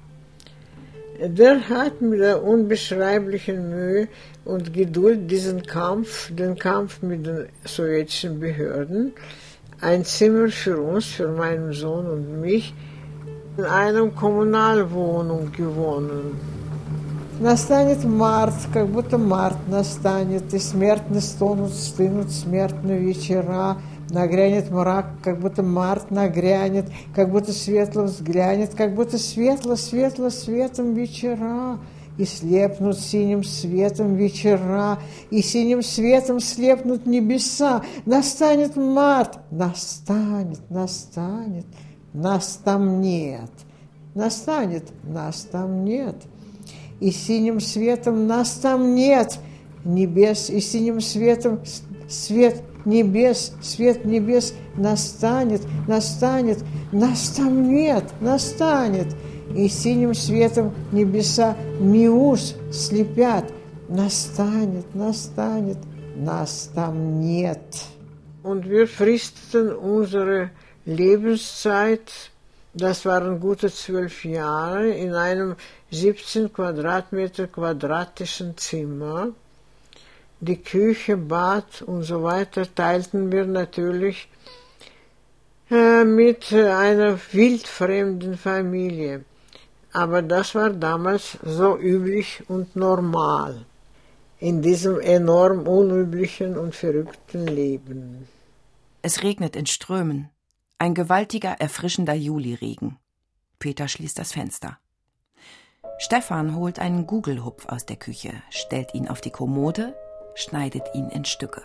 Der hat mit der unbeschreiblichen Mühe und Geduld den Kampf mit den sowjetischen Behörden, ein Zimmer für uns, für meinen Sohn und mich, in einer Kommunalwohnung gewonnen. Настанет март, как будто март настанет, и смертно стонут, стынут смертные вечера. Нагрянет мрак, как будто март нагрянет, как будто светло взглянет, как будто светло светом вечера. И слепнут синим светом вечера, и синим светом слепнут небеса. Настанет март, настанет, нас там нет. Настанет, нас там нет. И синим светом нас там нет. Небес, и синим светом свет небес настанет, нас там нет, настанет. И синим светом небеса миус слепят. Настанет, нас там нет. Und wir fristeten unsere Lebenszeit, das waren gute 12 Jahre, in einem 17 Quadratmeter quadratischen Zimmer. Die Küche, Bad und so weiter teilten wir natürlich mit einer wildfremden Familie. Aber das war damals so üblich und normal in diesem enorm unüblichen und verrückten Leben. Es regnet in Strömen. Ein gewaltiger, erfrischender Juliregen. Peter schließt das Fenster. Stefan holt einen Gugelhupf aus der Küche, stellt ihn auf die Kommode, schneidet ihn in Stücke.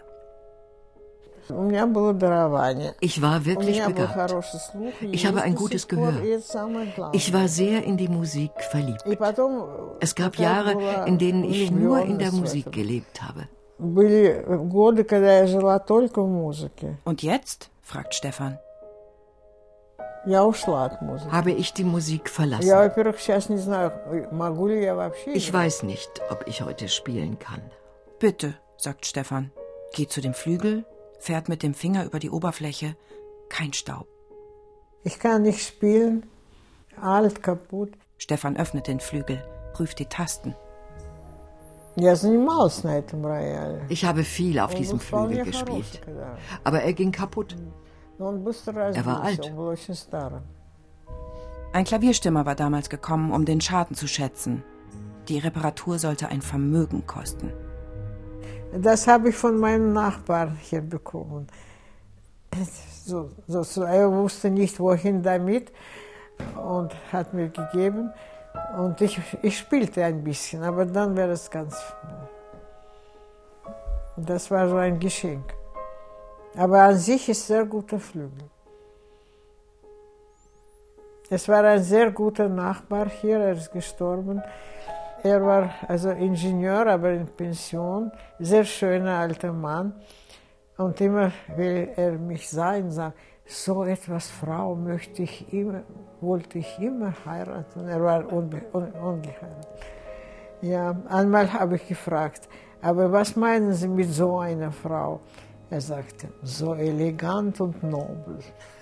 Ich war wirklich begabt. Ich habe ein gutes Gehör. Ich war sehr in die Musik verliebt. Es gab Jahre, in denen ich nur in der Musik gelebt habe. Und jetzt? Fragt Stefan. Habe ich die Musik verlassen. Ich weiß nicht, ob ich heute spielen kann. Bitte, sagt Stefan, geht zu dem Flügel, fährt mit dem Finger über die Oberfläche, kein Staub. Ich kann nicht spielen, alt, kaputt. Stefan öffnet den Flügel, prüft die Tasten. Ich habe viel auf diesem Flügel gespielt, aber er ging kaputt. Er war alt. Ein Klavierstimmer war damals gekommen, um den Schaden zu schätzen. Die Reparatur sollte ein Vermögen kosten. Das habe ich von meinem Nachbarn hier bekommen. Er wusste nicht, wohin damit und hat mir gegeben. Und ich spielte ein bisschen, aber dann wäre es ganz... Das war so ein Geschenk. Aber an sich ist sehr guter Flügel. Es war ein sehr guter Nachbar hier, er ist gestorben. Er war also Ingenieur, aber in Pension, sehr schöner alter Mann. Und immer, will er mich sein, sagt, so etwas Frau wollte ich immer heiraten. Er war ungeheiratet. Ja, einmal habe ich gefragt, aber was meinen Sie mit so einer Frau? Er sagte, so elegant und nobel.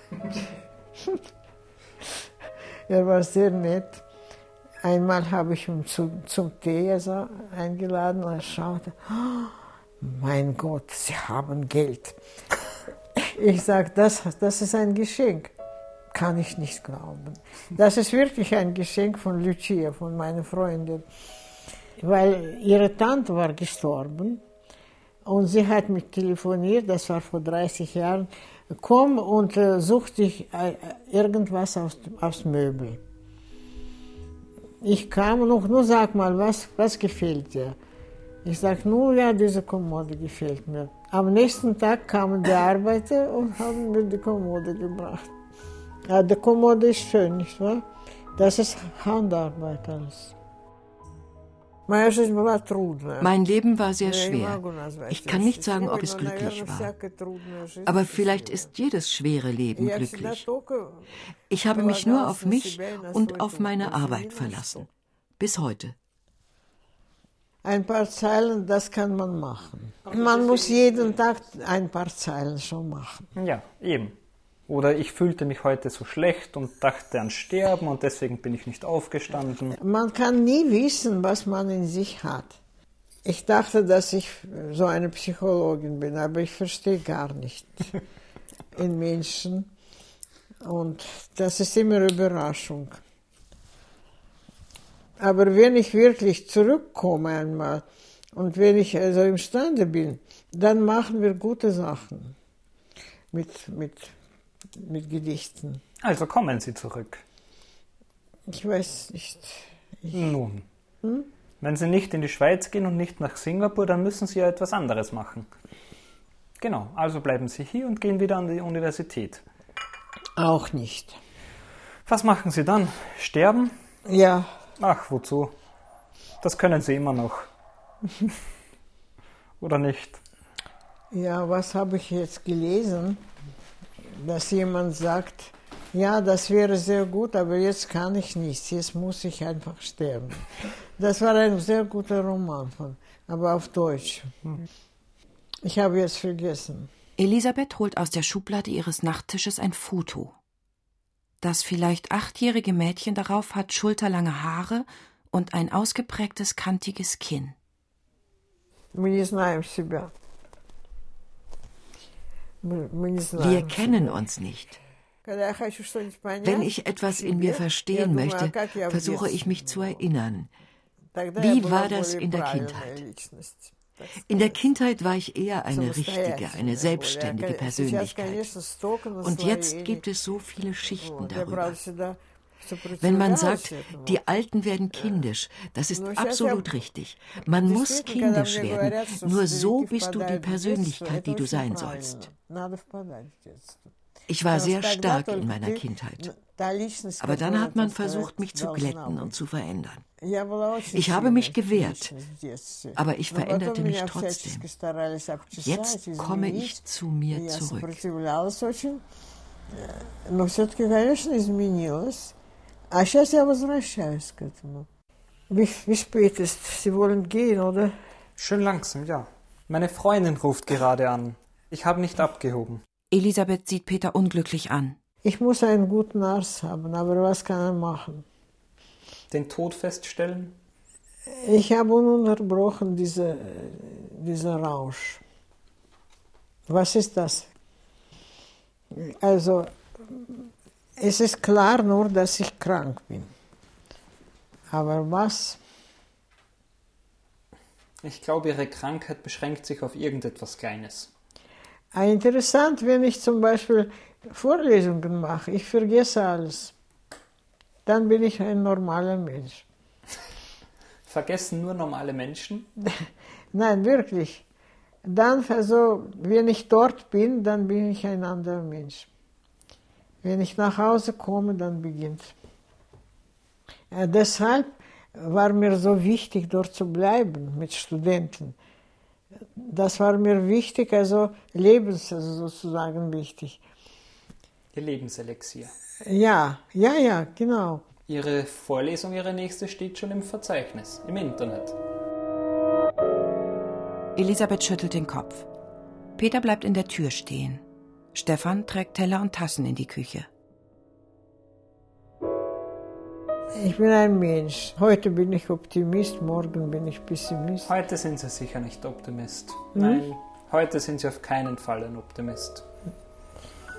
Er war sehr nett. Einmal habe ich ihn zum Tee eingeladen und er schaute, oh, mein Gott, Sie haben Geld. Ich sage, das ist ein Geschenk. Kann ich nicht glauben. Das ist wirklich ein Geschenk von Lucia, von meiner Freundin. Weil ihre Tante war gestorben und sie hat mich telefoniert, das war vor 30 Jahren, komm und such dich irgendwas aufs Möbel. Ich kam und nur sag mal, was gefällt dir? Ich sag, nur ja, diese Kommode gefällt mir. Am nächsten Tag kamen die Arbeiter und haben mir die Kommode gebracht. Ja, die Kommode ist schön, nicht wahr? Das ist Handarbeit alles. Mein Leben war sehr schwer. Ich kann nicht sagen, ob es glücklich war. Aber vielleicht ist jedes schwere Leben glücklich. Ich habe mich nur auf mich und auf meine Arbeit verlassen. Bis heute. Ein paar Zeilen, das kann man machen. Man muss jeden Tag ein paar Zeilen schon machen. Ja, eben. Oder ich fühlte mich heute so schlecht und dachte an Sterben und deswegen bin ich nicht aufgestanden. Man kann nie wissen, was man in sich hat. Ich dachte, dass ich so eine Psychologin bin, aber ich verstehe gar nicht in Menschen. Und das ist immer eine Überraschung. Aber wenn ich wirklich zurückkomme einmal und wenn ich also imstande bin, dann machen wir gute Sachen mit Gedichten. Also kommen Sie zurück. Ich weiß nicht. Nun, wenn Sie nicht in die Schweiz gehen und nicht nach Singapur, dann müssen Sie ja etwas anderes machen. Genau, also bleiben Sie hier und gehen wieder an die Universität. Auch nicht. Was machen Sie dann? Sterben? Ja. Ach, wozu? Das können Sie immer noch. Oder nicht? Ja, was habe ich jetzt gelesen? Dass jemand sagt, ja, das wäre sehr gut, aber jetzt kann ich nichts, jetzt muss ich einfach sterben. Das war ein sehr guter Roman, aber auf Deutsch. Ich habe jetzt vergessen. Elisabeth holt aus der Schublade ihres Nachttisches ein Foto. Das vielleicht 8-jährige Mädchen darauf hat schulterlange Haare und ein ausgeprägtes, kantiges Kinn. Wir kennen uns nicht. Wenn ich etwas in mir verstehen möchte, versuche ich mich zu erinnern. Wie war das in der Kindheit? In der Kindheit war ich eher eine richtige, eine selbstständige Persönlichkeit. Und jetzt gibt es so viele Schichten darüber. Wenn man sagt, die Alten werden kindisch, das ist absolut richtig. Man muss kindisch werden, nur so bist du die Persönlichkeit, die du sein sollst. Ich war sehr stark in meiner Kindheit. Aber dann hat man versucht, mich zu glätten und zu verändern. Ich habe mich gewehrt, aber ich veränderte mich trotzdem. Jetzt komme ich zu mir zurück. Wie spät ist? Sie wollen gehen, oder? Schön langsam, ja. Meine Freundin ruft gerade an. Ich habe nicht abgehoben. Elisabeth sieht Peter unglücklich an. Ich muss einen guten Arzt haben, aber was kann er machen? Den Tod feststellen? Ich habe ununterbrochen dieser Rausch. Was ist das? Also, es ist klar nur, dass ich krank bin. Aber was? Ich glaube, Ihre Krankheit beschränkt sich auf irgendetwas Kleines. Interessant, wenn ich zum Beispiel Vorlesungen mache, ich vergesse alles. Dann bin ich ein normaler Mensch. Vergessen nur normale Menschen? Nein, wirklich. Dann, also, wenn ich dort bin, dann bin ich ein anderer Mensch. Wenn ich nach Hause komme, dann beginnt. Deshalb war mir so wichtig, dort zu bleiben mit Studenten. Das war mir wichtig, also sozusagen wichtig. Ihr Lebenselixier. Ja, genau. Ihre Vorlesung, Ihre nächste, steht schon im Verzeichnis, im Internet. Elisabeth schüttelt den Kopf. Peter bleibt in der Tür stehen. Stefan trägt Teller und Tassen in die Küche. Ich bin ein Mensch. Heute bin ich Optimist, morgen bin ich Pessimist. Heute sind Sie sicher nicht Optimist. Nein, heute sind Sie auf keinen Fall ein Optimist.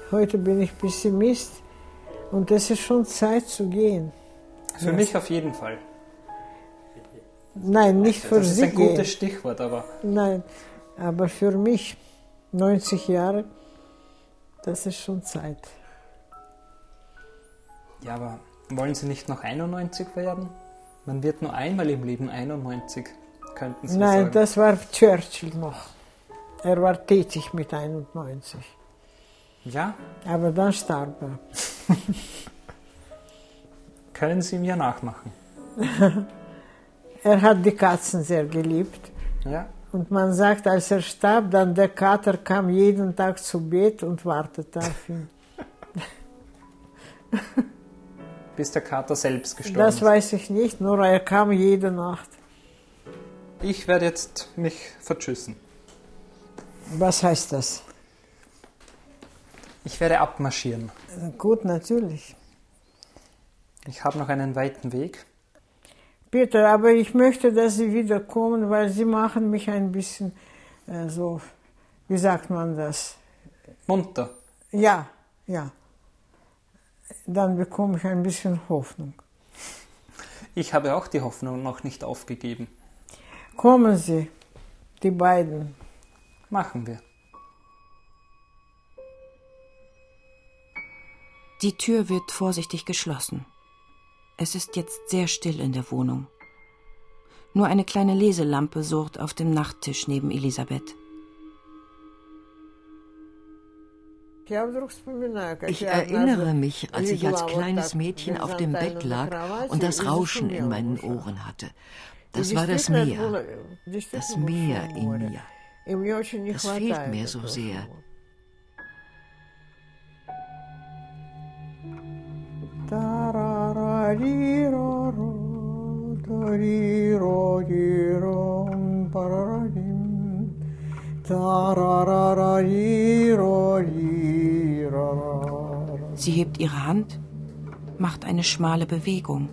Heute bin ich Pessimist und es ist schon Zeit zu gehen. Für mich auf jeden Fall. Nein, nicht für Sie. Das ist ein gutes Stichwort, aber... Nein, aber für mich, 90 Jahre, das ist schon Zeit. Ja, aber wollen Sie nicht noch 91 werden? Man wird nur einmal im Leben 91, könnten Sie sagen. Nein, das war Churchill noch. Er war tätig mit 91. Ja? Aber dann starb er. Können Sie mir nachmachen? Er hat die Katzen sehr geliebt. Ja. Und man sagt, als er starb, dann der Kater kam jeden Tag zu Bett und wartete auf ihn. Bis der Kater selbst gestorben Das ist. weiß ich nicht, nur er kam jede Nacht. Ich werde jetzt mich vertschüssen. Was heißt das? Ich werde abmarschieren. Gut, natürlich. Ich habe noch einen weiten Weg. Bitte, aber ich möchte, dass Sie wiederkommen, weil Sie machen mich ein bisschen so, wie sagt man das? Munter. Ja, ja. Dann bekomme ich ein bisschen Hoffnung. Ich habe auch die Hoffnung noch nicht aufgegeben. Kommen Sie, die beiden. Machen wir. Die Tür wird vorsichtig geschlossen. Es ist jetzt sehr still in der Wohnung. Nur eine kleine Leselampe surrt auf dem Nachttisch neben Elisabeth. Ich erinnere mich, als ich als kleines Mädchen auf dem Bett lag und das Rauschen in meinen Ohren hatte. Das war das Meer. Das Meer in mir. Das fehlt mir so sehr. Sie hebt ihre Hand, macht eine schmale Bewegung.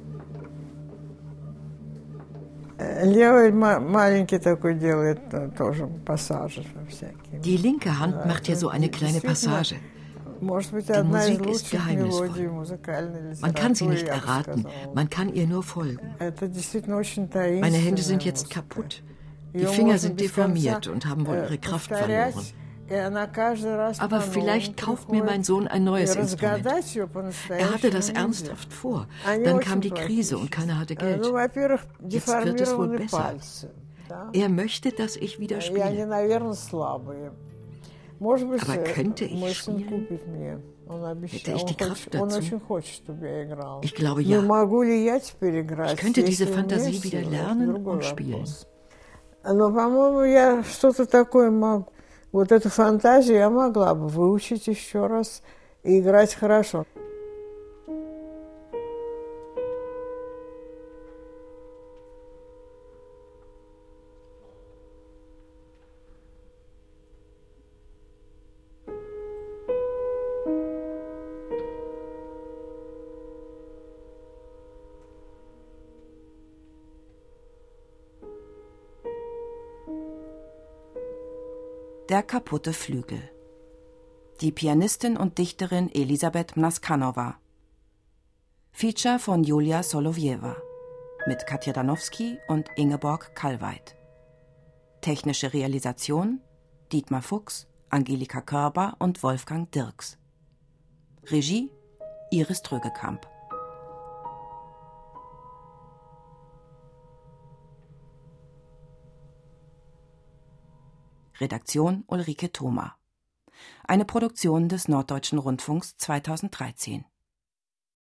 Die linke Hand macht hier so eine kleine Passage. Die Musik ist geheimnisvoll. Man kann sie nicht erraten, man kann ihr nur folgen. Meine Hände sind jetzt kaputt. Die Finger sind deformiert und haben wohl ihre Kraft verloren. Aber vielleicht kauft mir mein Sohn ein neues Instrument. Er hatte das ernsthaft vor. Dann kam die Krise und keiner hatte Geld. Jetzt wird es wohl besser. Er möchte, dass ich wieder spiele. Aber könnte ich spielen? Hätte ich die Kraft dazu? Ich glaube ja. Ich könnte diese Fantasie wieder lernen und spielen. Но, по-моему, я что-то такое могу. Вот эту фантазию я могла бы выучить еще раз и играть хорошо. Der kaputte Flügel. Die Pianistin und Dichterin Elisabeth Mnaskanova. Feature von Julia Solovjewa. Mit Katja Danowski und Ingeborg Kallweit. Technische Realisation Dietmar Fuchs, Angelika Körber und Wolfgang Dirks. Regie Iris Trögekamp. Redaktion Ulrike Thoma. Eine Produktion des Norddeutschen Rundfunks 2013.